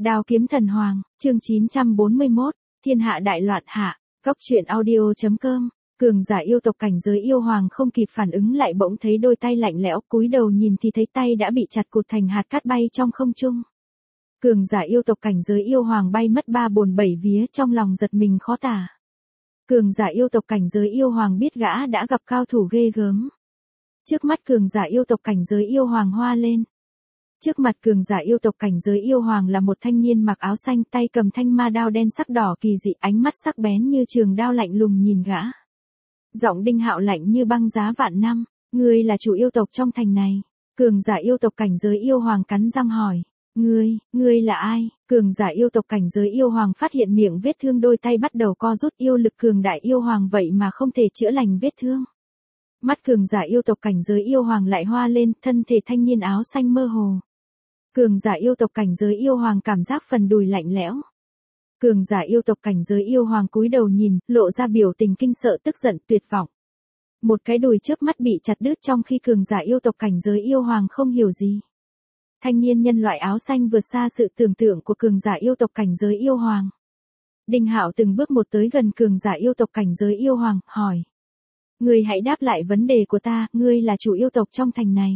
Đao kiếm thần hoàng, chương 941, thiên hạ đại loạn hạ, góc truyện audio.com. Cường giả yêu tộc cảnh giới yêu hoàng không kịp phản ứng lại bỗng thấy đôi tay lạnh lẽo, cúi đầu nhìn thì thấy tay đã bị chặt cụt thành hạt cát bay trong không trung. Cường giả yêu tộc cảnh giới yêu hoàng bay mất 3 bồn 7 vía, trong lòng giật mình khó tả. Cường giả yêu tộc cảnh giới yêu hoàng biết gã đã gặp cao thủ ghê gớm. Trước mắt cường giả yêu tộc cảnh giới yêu hoàng hoa lên. Trước mặt cường giả yêu tộc cảnh giới yêu hoàng là một thanh niên mặc áo xanh, tay cầm thanh ma đao đen sắc đỏ kỳ dị, ánh mắt sắc bén như trường đao lạnh lùng nhìn gã. Giọng Đinh Hạo lạnh như băng giá vạn năm, ngươi là chủ yêu tộc trong thành này. Cường giả yêu tộc cảnh giới yêu hoàng cắn răng hỏi, ngươi là ai? Cường giả yêu tộc cảnh giới yêu hoàng phát hiện miệng vết thương, đôi tay bắt đầu co rút, yêu lực cường đại yêu hoàng vậy mà không thể chữa lành vết thương. Mắt cường giả yêu tộc cảnh giới yêu hoàng lại hoa lên, thân thể thanh niên áo xanh mơ hồ. Cường giả yêu tộc cảnh giới yêu hoàng cảm giác phần đùi lạnh lẽo. Cường giả yêu tộc cảnh giới yêu hoàng cúi đầu nhìn, lộ ra biểu tình kinh sợ, tức giận, tuyệt vọng. Một cái đùi chớp mắt bị chặt đứt, trong khi cường giả yêu tộc cảnh giới yêu hoàng không hiểu gì. Thanh niên nhân loại áo xanh vượt xa sự tưởng tượng của cường giả yêu tộc cảnh giới yêu hoàng. Đinh Hạo từng bước một tới gần cường giả yêu tộc cảnh giới yêu hoàng, hỏi. Ngươi hãy đáp lại vấn đề của ta, ngươi là chủ yêu tộc trong thành này.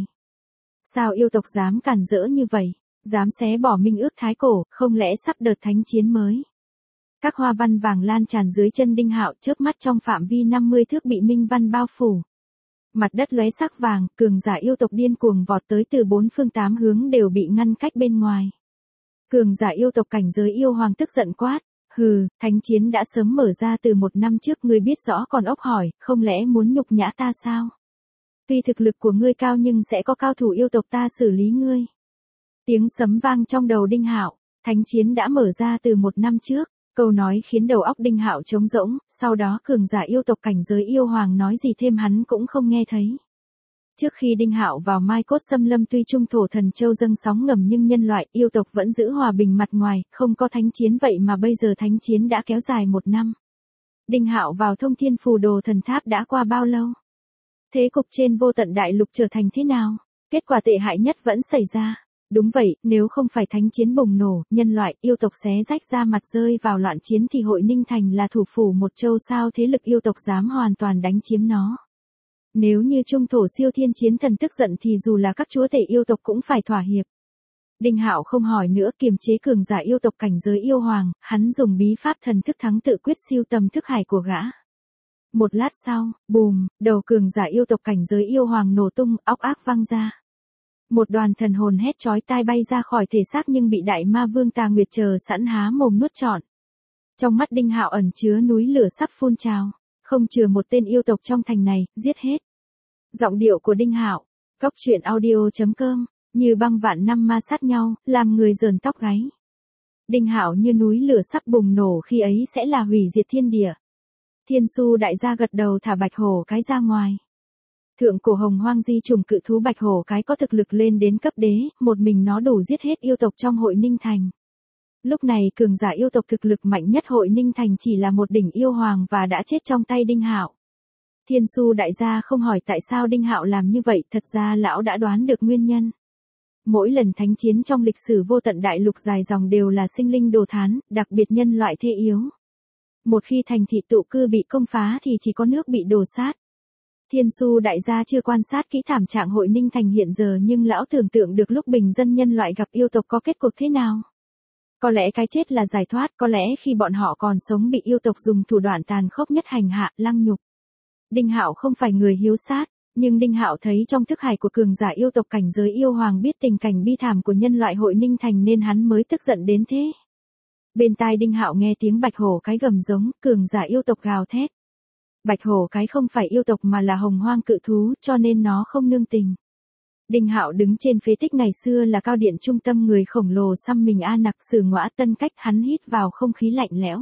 Sao yêu tộc dám cản rỡ như vậy, dám xé bỏ minh ước thái cổ, không lẽ sắp đợt thánh chiến mới? Các hoa văn vàng lan tràn dưới chân Đinh Hạo, chớp mắt trong phạm vi 50 thước bị minh văn bao phủ. Mặt đất lóe sắc vàng, cường giả yêu tộc điên cuồng vọt tới, từ 4 phương 8 hướng đều bị ngăn cách bên ngoài. Cường giả yêu tộc cảnh giới yêu hoàng tức giận quát, hừ, thánh chiến đã sớm mở ra từ 1 năm trước, ngươi biết rõ còn ốc hỏi, không lẽ muốn nhục nhã ta sao? Tuy thực lực của ngươi cao nhưng sẽ có cao thủ yêu tộc ta xử lý ngươi. Tiếng sấm vang trong đầu Đinh Hạo, thánh chiến đã mở ra từ 1 năm trước. Câu nói khiến đầu óc Đinh Hạo trống rỗng, sau đó cường giả yêu tộc cảnh giới yêu hoàng nói gì thêm hắn cũng không nghe thấy. Trước khi Đinh Hạo vào Mai Cốt Xâm Lâm, tuy trung thổ thần châu dâng sóng ngầm nhưng nhân loại yêu tộc vẫn giữ hòa bình mặt ngoài, không có thánh chiến, vậy mà bây giờ thánh chiến đã kéo dài 1 năm. Đinh Hạo vào Thông Thiên Phù Đồ Thần Tháp đã qua bao lâu? Thế cục trên vô tận đại lục trở thành thế nào? Kết quả tệ hại nhất vẫn xảy ra. Đúng vậy, nếu không phải thánh chiến bùng nổ, nhân loại, yêu tộc xé rách ra mặt rơi vào loạn chiến thì Hội Ninh Thành là thủ phủ một châu, sao thế lực yêu tộc dám hoàn toàn đánh chiếm nó. Nếu như trung thổ siêu thiên chiến thần tức giận thì dù là các chúa tể yêu tộc cũng phải thỏa hiệp. Đinh Hạo không hỏi nữa, kiềm chế cường giả yêu tộc cảnh giới yêu hoàng, hắn dùng bí pháp thần thức thắng tự quyết siêu tầm thức hải của gã. Một lát sau, bùm, đầu cường giả yêu tộc cảnh giới yêu hoàng nổ tung, óc ác văng ra. Một đoàn thần hồn hét chói tai bay ra khỏi thể xác nhưng bị đại ma vương Tà Nguyệt chờ sẵn há mồm nuốt trọn. Trong mắt Đinh Hạo ẩn chứa núi lửa sắp phun trào, không chừa một tên yêu tộc trong thành này, giết hết. Giọng điệu của Đinh Hạo, góc truyện audio.com, như băng vạn năm ma sát nhau, làm người rờn tóc gáy. Đinh Hạo như núi lửa sắp bùng nổ, khi ấy sẽ là hủy diệt thiên địa. Thiên Su đại gia gật đầu thả bạch hổ cái ra ngoài. Thượng cổ hồng hoang di trùng cự thú bạch hổ cái có thực lực lên đến cấp đế, một mình nó đủ giết hết yêu tộc trong Hội Ninh Thành. Lúc này cường giả yêu tộc thực lực mạnh nhất Hội Ninh Thành chỉ là một đỉnh yêu hoàng và đã chết trong tay Đinh Hạo. Thiên Su đại gia không hỏi tại sao Đinh Hạo làm như vậy, thật ra lão đã đoán được nguyên nhân. Mỗi lần thánh chiến trong lịch sử vô tận đại lục dài dòng đều là sinh linh đồ thán, đặc biệt nhân loại thế yếu. Một khi thành thị tụ cư bị công phá thì chỉ có nước bị đổ sát. Thiên Su đại gia chưa quan sát kỹ thảm trạng Hội Ninh Thành hiện giờ nhưng lão tưởng tượng được lúc bình dân nhân loại gặp yêu tộc có kết cục thế nào. Có lẽ cái chết là giải thoát, có lẽ khi bọn họ còn sống bị yêu tộc dùng thủ đoạn tàn khốc nhất hành hạ, lăng nhục. Đinh Hạo không phải người hiếu sát, nhưng Đinh Hạo thấy trong thức hải của cường giả yêu tộc cảnh giới yêu hoàng biết tình cảnh bi thảm của nhân loại Hội Ninh Thành nên hắn mới tức giận đến thế. Bên tai Đinh Hạo nghe tiếng bạch hổ cái gầm giống, cường giả yêu tộc gào thét. Bạch hổ cái không phải yêu tộc mà là hồng hoang cự thú, cho nên nó không nương tình. Đinh Hạo đứng trên phế tích ngày xưa là cao điện trung tâm, người khổng lồ xăm mình a nặc sử ngõa tân cách, hắn hít vào không khí lạnh lẽo.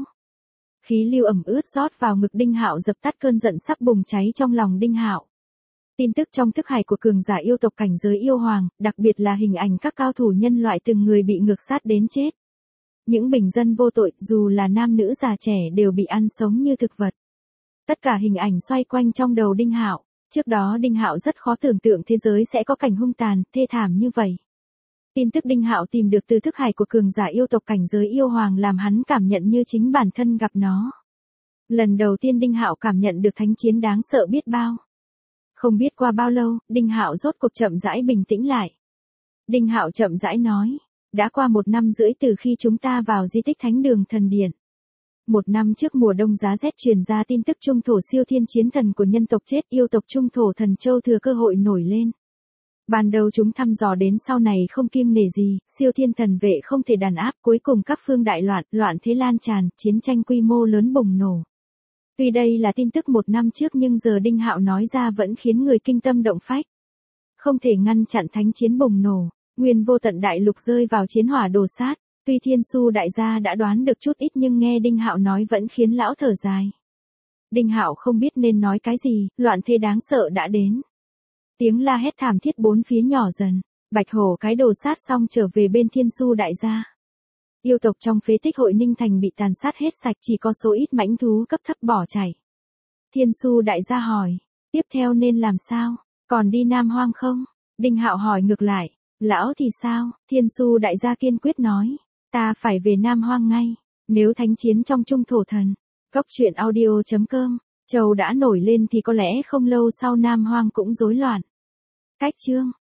Khí lưu ẩm ướt rót vào ngực Đinh Hạo dập tắt cơn giận sắp bùng cháy trong lòng Đinh Hạo. Tin tức trong thức hải của cường giả yêu tộc cảnh giới yêu hoàng, đặc biệt là hình ảnh các cao thủ nhân loại từng người bị ngược sát đến chết. Những bình dân vô tội, dù là nam nữ già trẻ đều bị ăn sống như thực vật. Tất cả hình ảnh xoay quanh trong đầu Đinh Hạo. Trước đó Đinh Hạo rất khó tưởng tượng thế giới sẽ có cảnh hung tàn, thê thảm như vậy. Tin tức Đinh Hạo tìm được từ thức hải của cường giả yêu tộc cảnh giới yêu hoàng làm hắn cảm nhận như chính bản thân gặp nó. Lần đầu tiên Đinh Hạo cảm nhận được thánh chiến đáng sợ biết bao. Không biết qua bao lâu, Đinh Hạo rốt cuộc chậm rãi bình tĩnh lại. Đinh Hạo chậm rãi nói, đã qua 1 năm rưỡi từ khi chúng ta vào di tích Thánh Đường Thần Điện. 1 năm trước mùa đông giá rét truyền ra tin tức trung thổ siêu thiên chiến thần của nhân tộc chết, yêu tộc trung thổ thần châu thừa cơ hội nổi lên. Ban đầu chúng thăm dò đến sau này không kiêng nể gì, siêu thiên thần vệ không thể đàn áp, cuối cùng các phương đại loạn, loạn thế lan tràn, chiến tranh quy mô lớn bùng nổ. Tuy đây là tin tức 1 năm trước nhưng giờ Đinh Hạo nói ra vẫn khiến người kinh tâm động phách. Không thể ngăn chặn thánh chiến bùng nổ, nguyên vô tận đại lục rơi vào chiến hỏa đồ sát. Tuy Thiên Su đại gia đã đoán được chút ít nhưng nghe Đinh Hạo nói vẫn khiến lão thở dài. Đinh Hạo không biết nên nói cái gì, loạn thế đáng sợ đã đến. Tiếng la hét thảm thiết bốn phía nhỏ dần, Bạch Hổ cái đồ sát xong trở về bên Thiên Su đại gia. Yêu tộc trong phế tích Hội Ninh Thành bị tàn sát hết sạch, chỉ có số ít mãnh thú cấp thấp bỏ chạy. Thiên Su đại gia hỏi, tiếp theo nên làm sao, còn đi Nam Hoang không? Đinh Hạo hỏi ngược lại, lão thì sao? Thiên Su đại gia kiên quyết nói, ta phải về Nam Hoang ngay, nếu thánh chiến trong trung thổ thần. Góc truyện audio.com, Châu đã nổi lên thì có lẽ không lâu sau Nam Hoang cũng rối loạn. Cách chương